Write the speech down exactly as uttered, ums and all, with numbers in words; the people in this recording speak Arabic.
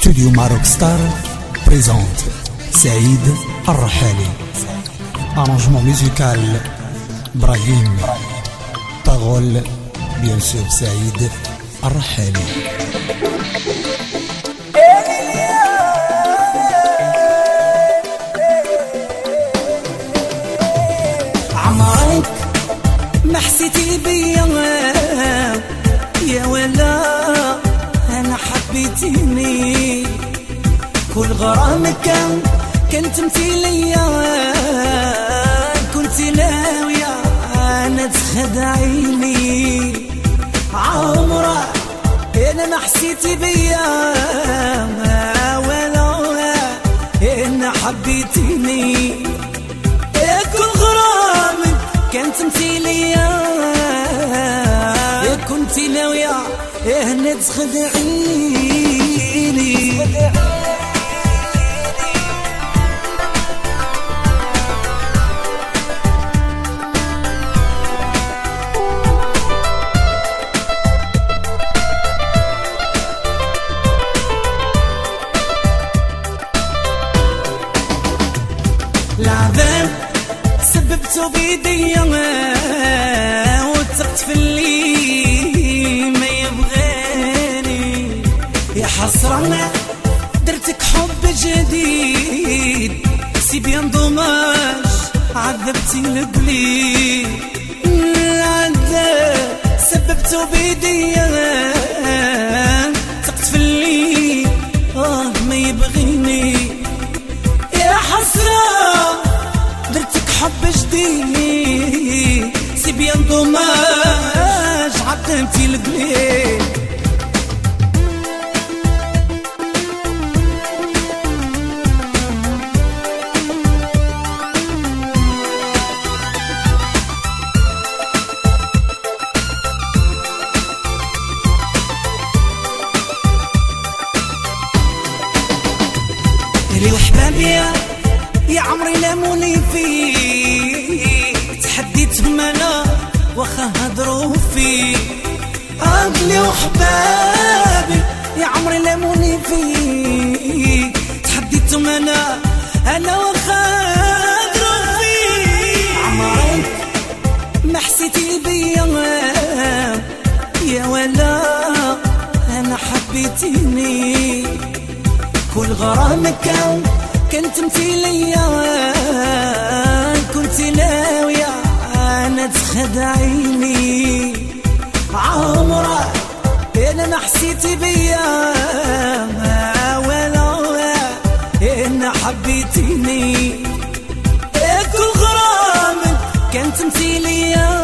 Studio Maroc Star présente Saïd Al-Rahali. Arrangement musical Brahim. Parole bien sûr Saïd Al-Rahali. عمرك ما حسيتي بيا يا ولا انا حبيتيني، كل غرامك كان كنت مثيليا، كنت ناوية انا تخدعيني. عمرك انا ما حسيتي بيا ولا انا حبيتيني، كل غرامك كانت مثيليا، كنت ناوية هنا تخدعيني. العذاب سببته بيديا وثقت في اللي ما يبغاني، يا حسرة درتك حب جديد، سي بيان دوماج عذبتي القليل. العذاب سببته بيديا ثقت في اللي آه ما يبغيني، يا حسرة درتك حب جديد، سي بيان دوماج عذبتي القليل. لي وحبابي يا عمري لاموني فيه، تحديت بمنا واخا هضروا فيه. عقلي وحبابي يا عمري لاموني فيه، تحديت بمنا انا واخا هضروا فيه. عمرك ما حسيتي بيا يا ولا انا حبيتيني، كل غرامك كان كنت مثيليا، كنت ناوية انا تخدعيني. عمرك انا ما حسيتي بيا ولا انا حبيتيني، كل غرامك كنت مثيليا،